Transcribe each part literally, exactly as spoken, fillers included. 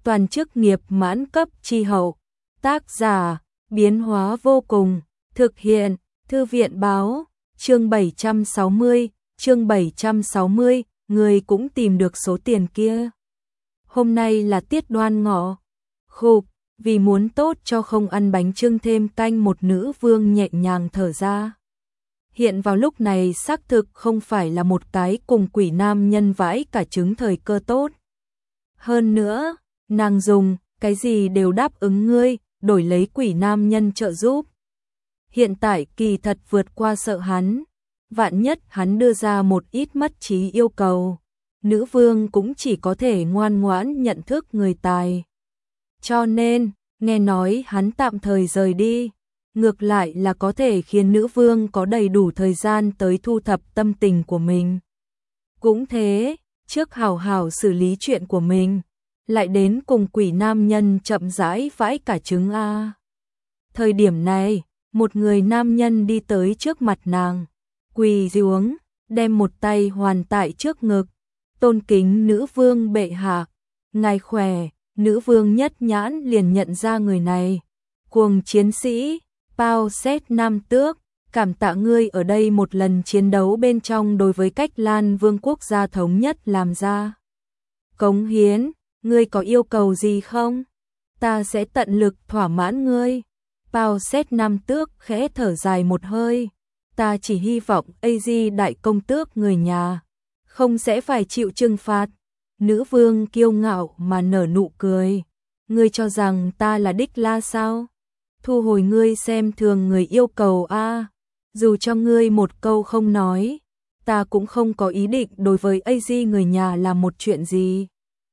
toàn chức nghiệp mãn cấp chi hậu. Tác giả, biến hóa vô cùng, thực hiện, thư viện báo, chương bảy trăm sáu mươi, chương bảy trăm sáu mươi, người cũng tìm được số tiền kia. Hôm nay là tiết Đoan Ngọ. Khục, vì muốn tốt cho không ăn bánh chưng thêm canh, một nữ vương nhẹ nhàng thở ra. Hiện vào lúc này xác thực không phải là một cái cùng quỷ nam nhân vãi cả trứng thời cơ tốt. Hơn nữa, nàng dùng cái gì đều đáp ứng ngươi, đổi lấy quỷ nam nhân trợ giúp. Hiện tại kỳ thật vượt qua sợ hắn, vạn nhất hắn đưa ra một ít mất trí yêu cầu, nữ vương cũng chỉ có thể ngoan ngoãn nhận thức người tài. Cho nên, nghe nói hắn tạm thời rời đi, ngược lại là có thể khiến nữ vương có đầy đủ thời gian tới thu thập tâm tình của mình. Cũng thế, trước hào hào xử lý chuyện của mình, lại đến cùng quỷ nam nhân chậm rãi vãi cả trứng a. Thời điểm này, một người nam nhân đi tới trước mặt nàng, quỳ xuống, đem một tay hoàn tại trước ngực, tôn kính nữ vương bệ hạ, ngài khỏe. Nữ vương nhất nhãn liền nhận ra người này, cuồng chiến sĩ, Pao Xét Nam Tước, cảm tạ ngươi ở đây một lần chiến đấu bên trong đối với cách Lan Vương quốc gia thống nhất làm ra cống hiến, ngươi có yêu cầu gì không? Ta sẽ tận lực thỏa mãn ngươi. Pao Xét Nam Tước khẽ thở dài một hơi, ta chỉ hy vọng a giê đại công tước người nhà không sẽ phải chịu trừng phạt. Nữ vương kiêu ngạo mà nở nụ cười, ngươi cho rằng ta là Đích La sao? Thu hồi ngươi xem thường người yêu cầu a, dù cho ngươi một câu không nói, ta cũng không có ý định đối với a giê người nhà làm một chuyện gì.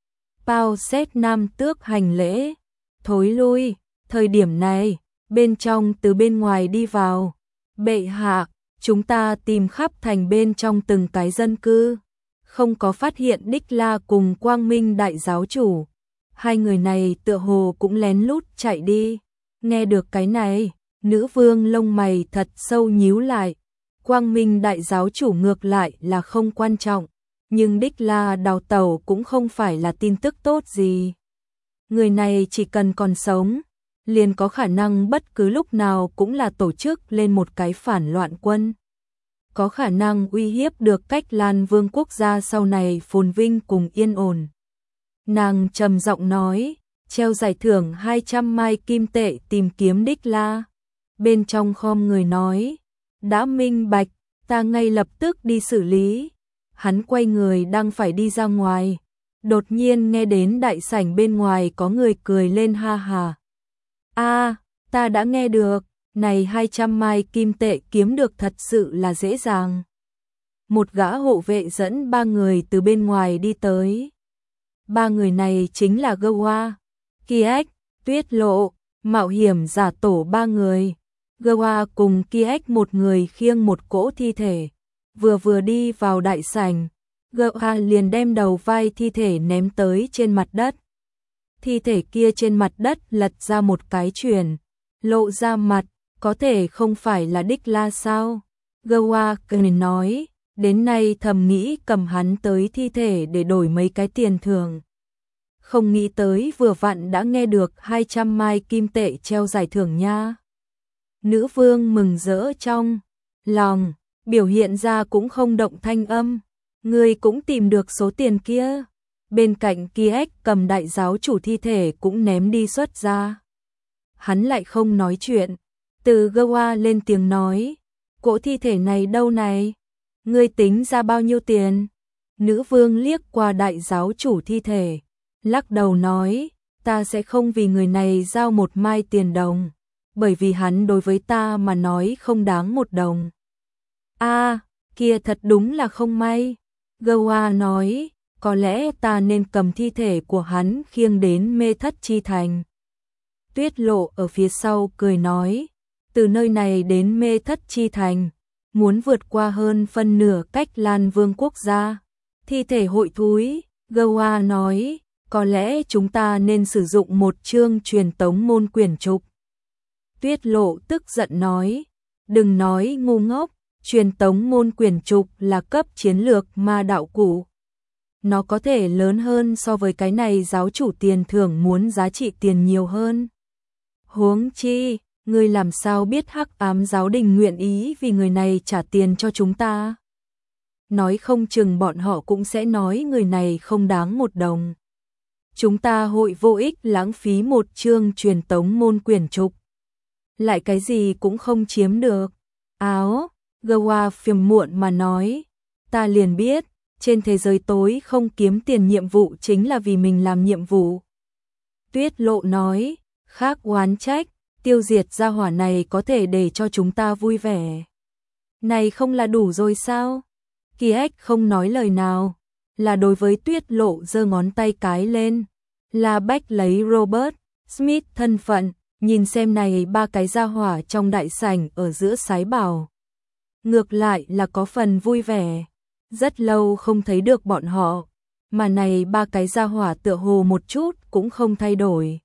Pao Xét Nam Tước hành lễ, thối lui, thời điểm này, bên trong từ bên ngoài đi vào, bệ hạ, chúng ta tìm khắp thành bên trong từng cái dân cư, không có phát hiện Đích La cùng Quang Minh đại giáo chủ. Hai người này tựa hồ cũng lén lút chạy đi. Nghe được cái này, nữ vương lông mày thật sâu nhíu lại. Quang Minh đại giáo chủ ngược lại là không quan trọng, nhưng Đích La đào tẩu cũng không phải là tin tức tốt gì. Người này chỉ cần còn sống, liền có khả năng bất cứ lúc nào cũng là tổ chức lên một cái phản loạn quân. Có khả năng uy hiếp được cách Lan Vương quốc gia sau này phồn vinh cùng yên ổn. Nàng trầm giọng nói, treo giải thưởng hai trăm mai kim tệ tìm kiếm Đích La. Bên trong khom người nói, đã minh bạch, ta ngay lập tức đi xử lý. Hắn quay người đang phải đi ra ngoài, đột nhiên nghe đến đại sảnh bên ngoài có người cười lên ha ha. A, ta đã nghe được. Này hai trăm mai kim tệ kiếm được thật sự là dễ dàng. Một gã hộ vệ dẫn ba người từ bên ngoài đi tới. Ba người này chính là Gawa, Kiếc, Tuyết Lộ, mạo hiểm giả tổ ba người. Gawa cùng Kiếc một người khiêng một cỗ thi thể. Vừa vừa đi vào đại sảnh, Gawa liền đem đầu vai thi thể ném tới trên mặt đất. Thi thể kia trên mặt đất lật ra một cái chuyển, lộ ra mặt. Có thể không phải là Đích La sao? Gawa cười nói, đến nay thầm nghĩ cầm hắn tới thi thể để đổi mấy cái tiền thưởng. Không nghĩ tới vừa vặn đã nghe được hai trăm mai kim tệ treo giải thưởng nha. Nữ vương mừng rỡ trong lòng, biểu hiện ra cũng không động thanh âm. Ngươi cũng tìm được số tiền kia. Bên cạnh Kiếc cầm đại giáo chủ thi thể cũng ném đi xuất ra. Hắn lại không nói chuyện. Từ Gawa lên tiếng nói, cỗ thi thể này đâu này? Ngươi tính ra bao nhiêu tiền? Nữ vương liếc qua đại giáo chủ thi thể, lắc đầu nói, ta sẽ không vì người này giao một mai tiền đồng, bởi vì hắn đối với ta mà nói không đáng một đồng. A, kia thật đúng là không may. Gawa nói, có lẽ ta nên cầm thi thể của hắn khiêng đến Mê Thất Chi Thành. Tuyết Lộ ở phía sau cười nói, từ nơi này đến Mê Thất Chi Thành, muốn vượt qua hơn phân nửa cách Lan Vương quốc gia. Thi thể hội thúi, Gawa nói, có lẽ chúng ta nên sử dụng một chương truyền tống môn quyển trục. Tuyết Lộ tức giận nói, đừng nói ngu ngốc, truyền tống môn quyển trục là cấp chiến lược ma đạo cụ. nó có thể lớn hơn so với cái này giáo chủ tiền thưởng muốn giá trị tiền nhiều hơn. Huống chi, ngươi làm sao biết Hắc Ám giáo đình nguyện ý vì người này trả tiền cho chúng ta? Nói không chừng bọn họ cũng sẽ nói người này không đáng một đồng. Chúng ta hội vô ích lãng phí một chương truyền tống môn quyển trục. Lại cái gì cũng không chiếm được. Áo, Gawa phiền muộn mà nói. Ta liền biết, trên thế giới tối không kiếm tiền nhiệm vụ chính là vì mình làm nhiệm vụ. Tuyết Lộ nói, khác oán trách, tiêu diệt gia hỏa này có thể để cho chúng ta vui vẻ. Này không là đủ rồi sao? Kỳ Ếch không nói lời nào, là đối với Tuyết Lộ giơ ngón tay cái lên. La Bách lấy Robert Smith thân phận, nhìn xem này ba cái gia hỏa trong đại sảnh ở giữa sái bảo. Ngược lại là có phần vui vẻ, rất lâu không thấy được bọn họ, mà này ba cái gia hỏa tựa hồ một chút cũng không thay đổi.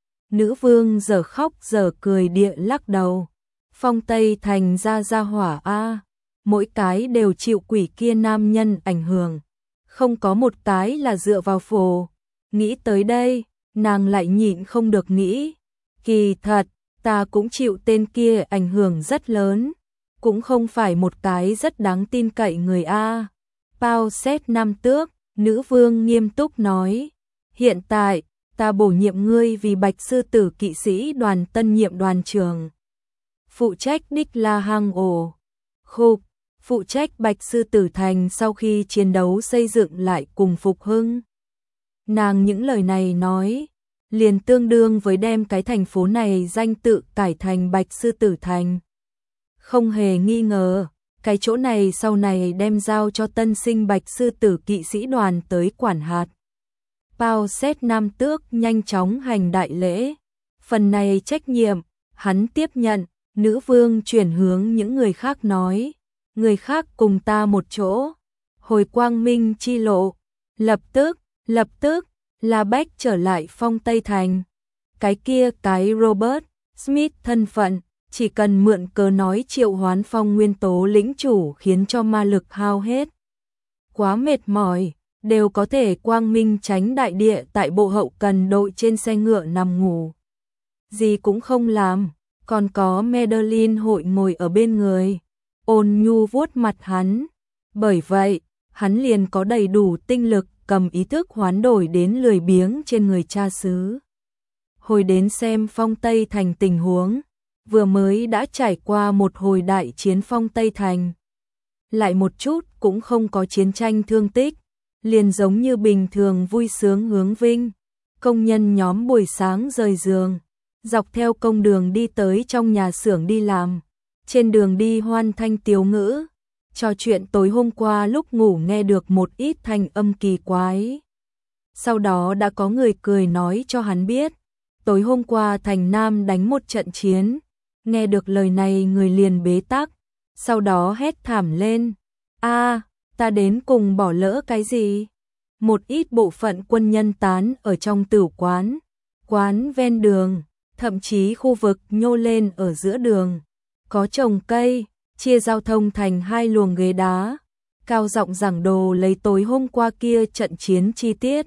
Nữ vương giờ khóc giờ cười địa lắc đầu. Phong Tây Thành ra gia hỏa a, mỗi cái đều chịu quỷ kia nam nhân ảnh hưởng, không có một cái là dựa vào phổ. Nghĩ tới đây, nàng lại nhịn không được nghĩ, kỳ thật, ta cũng chịu tên kia ảnh hưởng rất lớn, cũng không phải một cái rất đáng tin cậy người a. Pao xét Nam Tước, nữ vương nghiêm túc nói, hiện tại, ta bổ nhiệm ngươi vì Bạch Sư Tử kỵ sĩ đoàn tân nhiệm đoàn trưởng. Phụ trách Đích La Hang ổ. Khục, phụ trách Bạch Sư Tử thành sau khi chiến đấu xây dựng lại cùng phục hưng. Nàng những lời này nói, liền tương đương với đem cái thành phố này danh tự cải thành Bạch Sư Tử thành. Không hề nghi ngờ, cái chỗ này sau này đem giao cho tân sinh Bạch Sư Tử kỵ sĩ đoàn tới quản hạt. Pao xét Nam Tước nhanh chóng hành đại lễ. Phần này trách nhiệm, hắn tiếp nhận, nữ vương chuyển hướng những người khác nói. Người khác cùng ta một chỗ. Hồi quang minh chi lộ. Lập tức, lập tức, La Bách trở lại Phong Tây Thành. Cái kia cái Robert Smith thân phận, chỉ cần mượn cớ nói triệu hoán phong nguyên tố lĩnh chủ khiến cho ma lực hao hết. Quá mệt mỏi, đều có thể quang minh tránh đại địa tại bộ hậu cần đội trên xe ngựa nằm ngủ. Gì cũng không làm, còn có Madeline hội ngồi ở bên người, ôn nhu vuốt mặt hắn. Bởi vậy, hắn liền có đầy đủ tinh lực cầm ý thức hoán đổi đến lười biếng trên người cha xứ. Hồi đến xem Phong Tây Thành tình huống, vừa mới đã trải qua một hồi đại chiến Phong Tây Thành. Lại một chút cũng không có chiến tranh thương tích, liền giống như bình thường vui sướng hướng vinh. Công nhân nhóm buổi sáng rời giường, dọc theo công đường đi tới trong nhà xưởng đi làm. Trên đường đi hoan thanh tiếu ngữ, trò chuyện tối hôm qua lúc ngủ nghe được một ít thanh âm kỳ quái. Sau đó đã có người cười nói cho hắn biết, tối hôm qua Thành Nam đánh một trận chiến. Nghe được lời này người liền bế tắc, sau đó hét thảm lên. A, ta đến cùng bỏ lỡ cái gì? Một ít bộ phận quân nhân tán ở trong tử quán, quán ven đường, thậm chí khu vực nhô lên ở giữa đường. Có trồng cây, chia giao thông thành hai luồng ghế đá, cao giọng giảng đồ lấy tối hôm qua kia trận chiến chi tiết.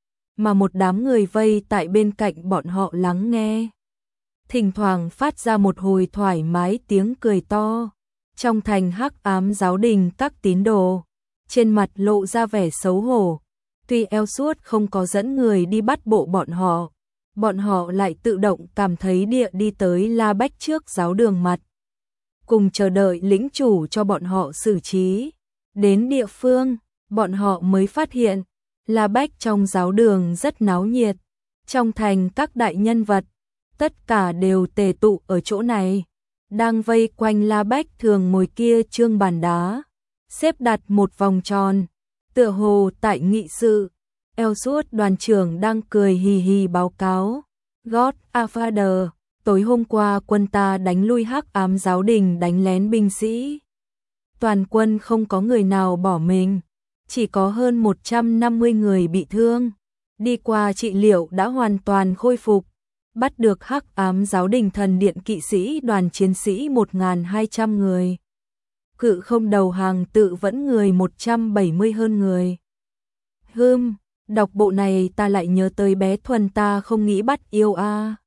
Mà một đám người vây tại bên cạnh bọn họ lắng nghe. Thỉnh thoảng phát ra một hồi thoải mái tiếng cười to. Trong thành Hắc Ám giáo đình các tín đồ, trên mặt lộ ra vẻ xấu hổ. Tuy eo suốt không có dẫn người đi bắt bộ bọn họ, bọn họ lại tự động cảm thấy địa đi tới La Bách trước giáo đường mặt. Cùng chờ đợi lĩnh chủ cho bọn họ xử trí. Đến địa phương, bọn họ mới phát hiện, La Bách trong giáo đường rất náo nhiệt. Trong thành các đại nhân vật, tất cả đều tề tụ ở chỗ này, đang vây quanh La Bách thường ngồi kia trương bàn đá, xếp đặt một vòng tròn, tựa hồ tại nghị sự. Eo suốt đoàn trưởng đang cười hì hì báo cáo, God a Father, tối hôm qua quân ta đánh lui Hắc Ám giáo đình đánh lén binh sĩ. Toàn quân không có người nào bỏ mình, chỉ có hơn một trăm năm mươi người bị thương, đi qua trị liệu đã hoàn toàn khôi phục. Bắt được Hắc Ám giáo đình thần điện kỵ sĩ đoàn chiến sĩ một nghìn hai trăm người. Cự không đầu hàng tự vẫn người một trăm bảy mươi hơn người. Hưm, đọc bộ này ta lại nhớ tới bé Thuần ta không nghĩ bắt yêu a.